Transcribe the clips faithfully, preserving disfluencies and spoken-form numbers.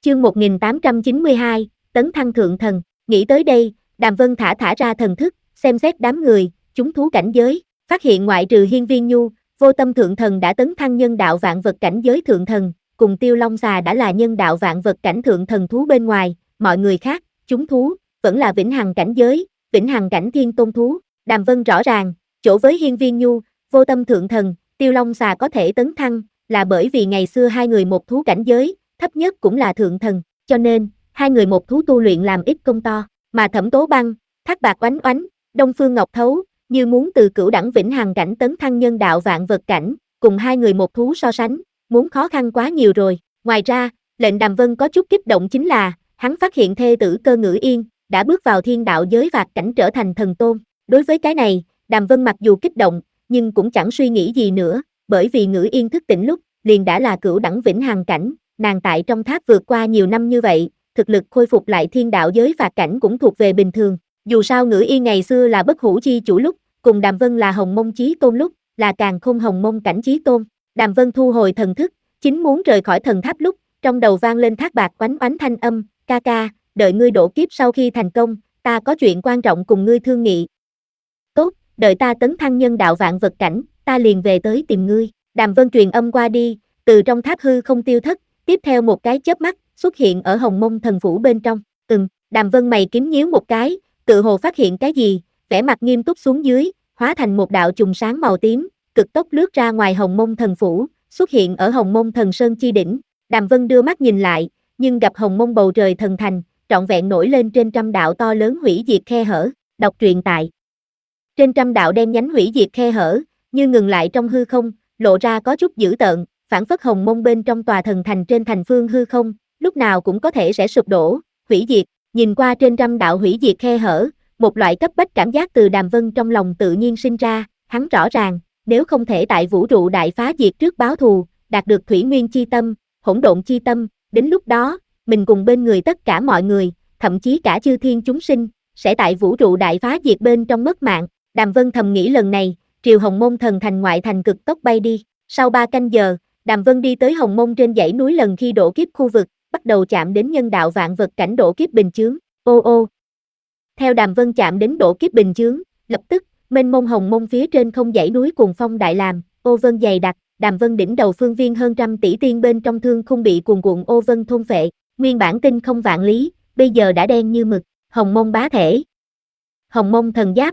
Chương một nghìn tám trăm chín mươi hai, Tấn thăng thượng thần. Nghĩ tới đây, Đàm Vân thả thả ra thần thức, xem xét đám người, chúng thú cảnh giới, phát hiện ngoại trừ Hiên Viên Nhu, Vô Tâm thượng thần đã tấn thăng nhân đạo vạn vật cảnh giới thượng thần, cùng Tiêu Long Xà đã là nhân đạo vạn vật cảnh thượng thần thú bên ngoài, mọi người khác, chúng thú, vẫn là vĩnh hằng cảnh giới, vĩnh hằng cảnh thiên tôn thú. Đàm Vân rõ ràng, chỗ với Hiên Viên Nhu, Vô Tâm thượng thần, Tiêu Long Xà có thể tấn thăng, là bởi vì ngày xưa hai người một thú cảnh giới, thấp nhất cũng là thượng thần, cho nên, hai người một thú tu luyện làm ít công to, mà Thẩm Tố Băng, Thác Bạc Oánh Oánh, Đông Phương Ngọc Thấu, như muốn từ cửu đẳng vĩnh hằng cảnh tấn thăng nhân đạo vạn vật cảnh, cùng hai người một thú so sánh, muốn khó khăn quá nhiều rồi. Ngoài ra, lệnh Đàm Vân có chút kích động chính là, hắn phát hiện thê tử Cơ Ngữ Yên, đã bước vào thiên đạo giới vạc cảnh trở thành thần tôn. Đối với cái này, Đàm Vân mặc dù kích động, nhưng cũng chẳng suy nghĩ gì nữa, bởi vì Ngữ Yên thức tỉnh lúc, liền đã là cửu đẳng vĩnh hằng cảnh, nàng tại trong tháp vượt qua nhiều năm như vậy, thực lực khôi phục lại thiên đạo giới vạc cảnh cũng thuộc về bình thường. Dù sao Ngữ Yên ngày xưa là bất hủ chi chủ lúc, cùng Đàm Vân là hồng mông chí tôn lúc, là càng không hồng mông cảnh chí tôn. Đàm Vân thu hồi thần thức, chính muốn rời khỏi thần tháp lúc, trong đầu vang lên Thác Bạc Oánh Oánh thanh âm, ca ca, đợi ngươi độ kiếp sau khi thành công, ta có chuyện quan trọng cùng ngươi thương nghị. Tốt, đợi ta tấn thăng nhân đạo vạn vật cảnh, ta liền về tới tìm ngươi. Đàm Vân truyền âm qua đi, từ trong tháp hư không tiêu thất, tiếp theo một cái chớp mắt, xuất hiện ở hồng mông thần phủ bên trong. Ừm, Đàm Vân mày kiếm nhíu một cái, tự hồ phát hiện cái gì, vẻ mặt nghiêm túc xuống dưới, hóa thành một đạo chùm sáng màu tím, cực tốc lướt ra ngoài hồng mông thần phủ, xuất hiện ở hồng mông thần sơn chi đỉnh. Đàm Vân đưa mắt nhìn lại, nhưng gặp hồng mông bầu trời thần thành, trọn vẹn nổi lên trên trăm đạo to lớn hủy diệt khe hở. Đọc truyện tại trên trăm đạo đen nhánh hủy diệt khe hở, như ngừng lại trong hư không, lộ ra có chút dữ tợn, phản phất hồng mông bên trong tòa thần thành trên thành phương hư không, lúc nào cũng có thể sẽ sụp đổ, hủy diệt. Nhìn qua trên trăm đạo hủy diệt khe hở, một loại cấp bách cảm giác từ Đàm Vân trong lòng tự nhiên sinh ra, hắn rõ ràng, nếu không thể tại vũ trụ đại phá diệt trước báo thù, đạt được thủy nguyên chi tâm, hỗn độn chi tâm, đến lúc đó, mình cùng bên người tất cả mọi người, thậm chí cả chư thiên chúng sinh, sẽ tại vũ trụ đại phá diệt bên trong mất mạng. Đàm Vân thầm nghĩ lần này, triều hồng mông thần thành ngoại thành cực tốc bay đi. Sau ba canh giờ, Đàm Vân đi tới hồng mông trên dãy núi lần khi độ kiếp khu vực, bắt đầu chạm đến nhân đạo vạn vật cảnh độ kiếp bình chướng. Ô ô. Theo Đàm Vân chạm đến độ kiếp bình chướng, lập tức, mênh mông hồng mông phía trên không dãy núi cuồng phong đại làm, ô vân dày đặc, Đàm Vân đỉnh đầu phương viên hơn trăm tỷ tiên bên trong thương khung bị cuồn cuộn ô vân thôn phệ, nguyên bản tinh không vạn lý, bây giờ đã đen như mực, hồng mông bá thể. Hồng mông thần giáp.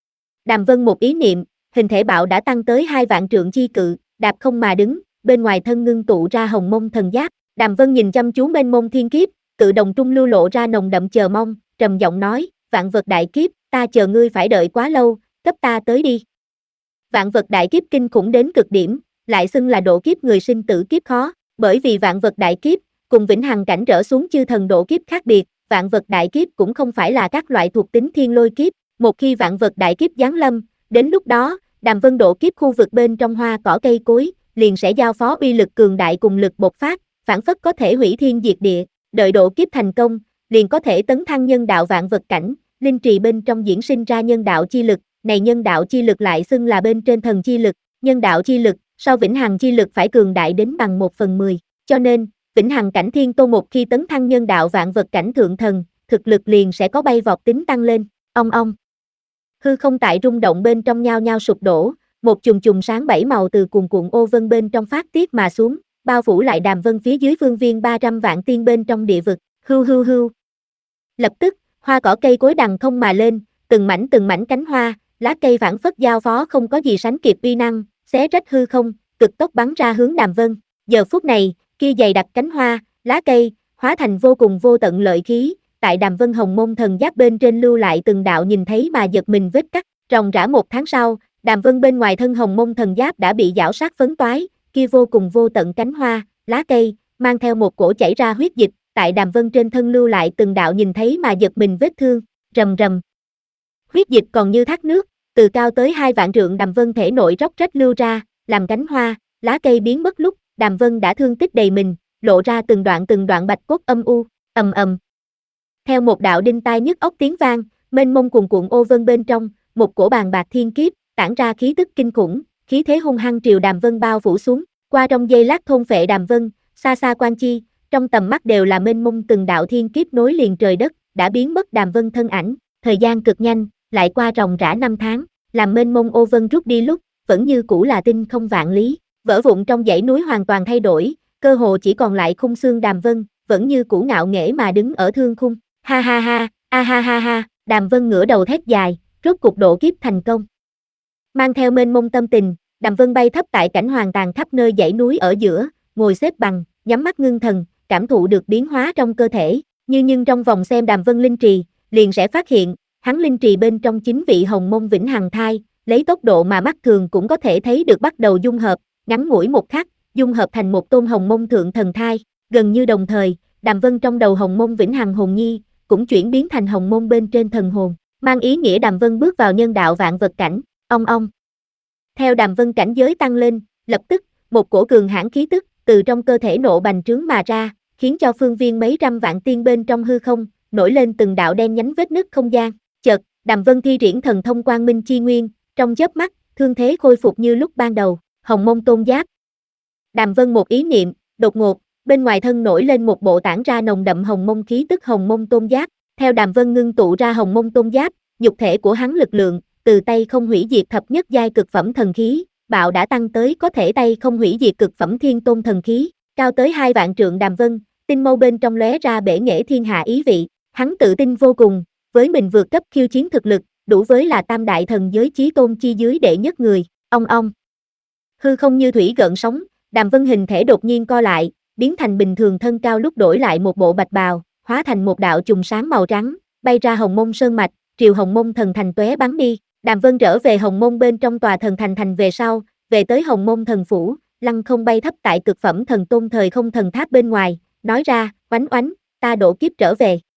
Đàm Vân một ý niệm, hình thể bạo đã tăng tới hai vạn trượng chi cự, đạp không mà đứng, bên ngoài thân ngưng tụ ra hồng mông thần giáp. Đàm Vân nhìn chăm chú mênh mông thiên kiếp, cự đồng trung lưu lộ ra nồng đậm chờ mong, trầm giọng nói, vạn vật đại kiếp, ta chờ ngươi phải đợi quá lâu, cấp ta tới đi. Vạn vật đại kiếp kinh khủng đến cực điểm, lại xưng là độ kiếp người sinh tử kiếp khó, bởi vì vạn vật đại kiếp, cùng vĩnh hằng cảnh trở xuống chư thần độ kiếp khác biệt, vạn vật đại kiếp cũng không phải là các loại thuộc tính thiên lôi kiếp, một khi vạn vật đại kiếp giáng lâm, đến lúc đó, Đàm Vân độ kiếp khu vực bên trong hoa cỏ cây cối, liền sẽ giao phó uy lực cường đại cùng lực bộc phát, phản phất có thể hủy thiên diệt địa, đợi độ kiếp thành công, liền có thể tấn thăng nhân đạo vạn vật cảnh, linh trì bên trong diễn sinh ra nhân đạo chi lực, này nhân đạo chi lực lại xưng là bên trên thần chi lực, nhân đạo chi lực, so vĩnh hằng chi lực phải cường đại đến bằng một phần mười, cho nên, vĩnh hằng cảnh thiên tôn một khi tấn thăng nhân đạo vạn vật cảnh thượng thần, thực lực liền sẽ có bay vọt tính tăng lên, ong ong. Hư không tại rung động bên trong nhao nhao sụp đổ, một chùm chùm sáng bảy màu từ cuồn cuộn ô vân bên trong phát tiết mà xuống, bao phủ lại Đàm Vân phía dưới phương viên ba trăm vạn tiên bên trong địa vực, hưu hưu hưu. Lập tức, hoa cỏ cây cối đằng không mà lên, từng mảnh từng mảnh cánh hoa, lá cây phảng phất giao phó không có gì sánh kịp uy năng, xé rách hư không, cực tốc bắn ra hướng Đàm Vân. Giờ phút này, kia dày đặc cánh hoa, lá cây, hóa thành vô cùng vô tận lợi khí, tại Đàm Vân hồng mông thần giáp bên trên lưu lại từng đạo nhìn thấy mà giật mình vết cắt, ròng rã một tháng sau, Đàm Vân bên ngoài thân hồng mông thần giáp đã bị giảo sát phấn toái, kia vô cùng vô tận cánh hoa, lá cây, mang theo một cổ chảy ra huyết dịch, tại Đàm Vân trên thân lưu lại từng đạo nhìn thấy mà giật mình vết thương, rầm rầm. Huyết dịch còn như thác nước, từ cao tới hai vạn trượng Đàm Vân thể nội róc rách lưu ra, làm cánh hoa, lá cây biến mất lúc, Đàm Vân đã thương tích đầy mình, lộ ra từng đoạn từng đoạn bạch cốt âm u, ầm ầm. Theo một đạo đinh tai nhức óc tiếng vang, mênh mông cuồn cuộn ô vân bên trong, một cổ bàn bạc thiên kiếp, tản ra khí tức kinh khủng, khí thế hung hăng triều Đàm Vân bao phủ xuống, qua trong giây lát thôn phệ Đàm Vân, xa xa Quan Chi, trong tầm mắt đều là mênh mông từng đạo thiên kiếp nối liền trời đất, đã biến mất Đàm Vân thân ảnh, thời gian cực nhanh, lại qua ròng rã năm tháng, làm mênh mông ô vân rút đi lúc, vẫn như cũ là tinh không vạn lý, vỡ vụn trong dãy núi hoàn toàn thay đổi, cơ hồ chỉ còn lại khung xương Đàm Vân, vẫn như cũ ngạo nghễ mà đứng ở thương khung, ha ha ha, a ha ha ha, Đàm Vân ngửa đầu thét dài, rốt cục độ kiếp thành công. Mang theo mênh mông tâm tình, Đàm Vân bay thấp tại cảnh hoàng tàn khắp nơi dãy núi ở giữa, ngồi xếp bằng, nhắm mắt ngưng thần, cảm thụ được biến hóa trong cơ thể, như nhưng trong vòng xem Đàm Vân linh trì, liền sẽ phát hiện, hắn linh trì bên trong chính vị hồng mông vĩnh hằng thai, lấy tốc độ mà mắt thường cũng có thể thấy được bắt đầu dung hợp, ngắn ngủi một khắc, dung hợp thành một tôn hồng mông thượng thần thai, gần như đồng thời, Đàm Vân trong đầu hồng mông vĩnh hằng hồn nhi, cũng chuyển biến thành hồng mông bên trên thần hồn, mang ý nghĩa Đàm Vân bước vào nhân đạo vạn vật cảnh, ong ong. Theo Đàm Vân cảnh giới tăng lên, lập tức, một cổ cường hãn khí tức, từ trong cơ thể nộ bành trướng mà ra, khiến cho phương viên mấy trăm vạn tiên bên trong hư không, nổi lên từng đạo đen nhánh vết nứt không gian, chợt, Đàm Vân thi triển thần thông quang minh chi nguyên, trong chớp mắt, thương thế khôi phục như lúc ban đầu, hồng mông tôn giáp. Đàm Vân một ý niệm, đột ngột, bên ngoài thân nổi lên một bộ tản ra nồng đậm hồng mông khí tức hồng mông tôn giáp, theo Đàm Vân ngưng tụ ra hồng mông tôn giáp, nhục thể của hắn lực lượng, từ tay không hủy diệt thập nhất giai cực phẩm thần khí, bạo đã tăng tới có thể tay không hủy diệt cực phẩm thiên tôn thần khí, cao tới hai vạn trượng. Đàm Vân, tinh mâu bên trong lóe ra bể nghệ thiên hạ ý vị, hắn tự tin vô cùng, với mình vượt cấp khiêu chiến thực lực, đủ với là tam đại thần giới chí tôn chi dưới đệ nhất người, ong ong. Hư không như thủy gợn sóng, Đàm Vân hình thể đột nhiên co lại, biến thành bình thường thân cao lúc đổi lại một bộ bạch bào, hóa thành một đạo chùm sáng màu trắng, bay ra hồng mông sơn mạch, triều hồng mông thần thành tóe bắn đi. Đàm Vân trở về hồng mông bên trong tòa thần thành thành về sau, về tới hồng mông thần phủ, lăng không bay thấp tại cực phẩm thần tôn thời không thần tháp bên ngoài, nói ra, oánh oánh, ta độ kiếp trở về.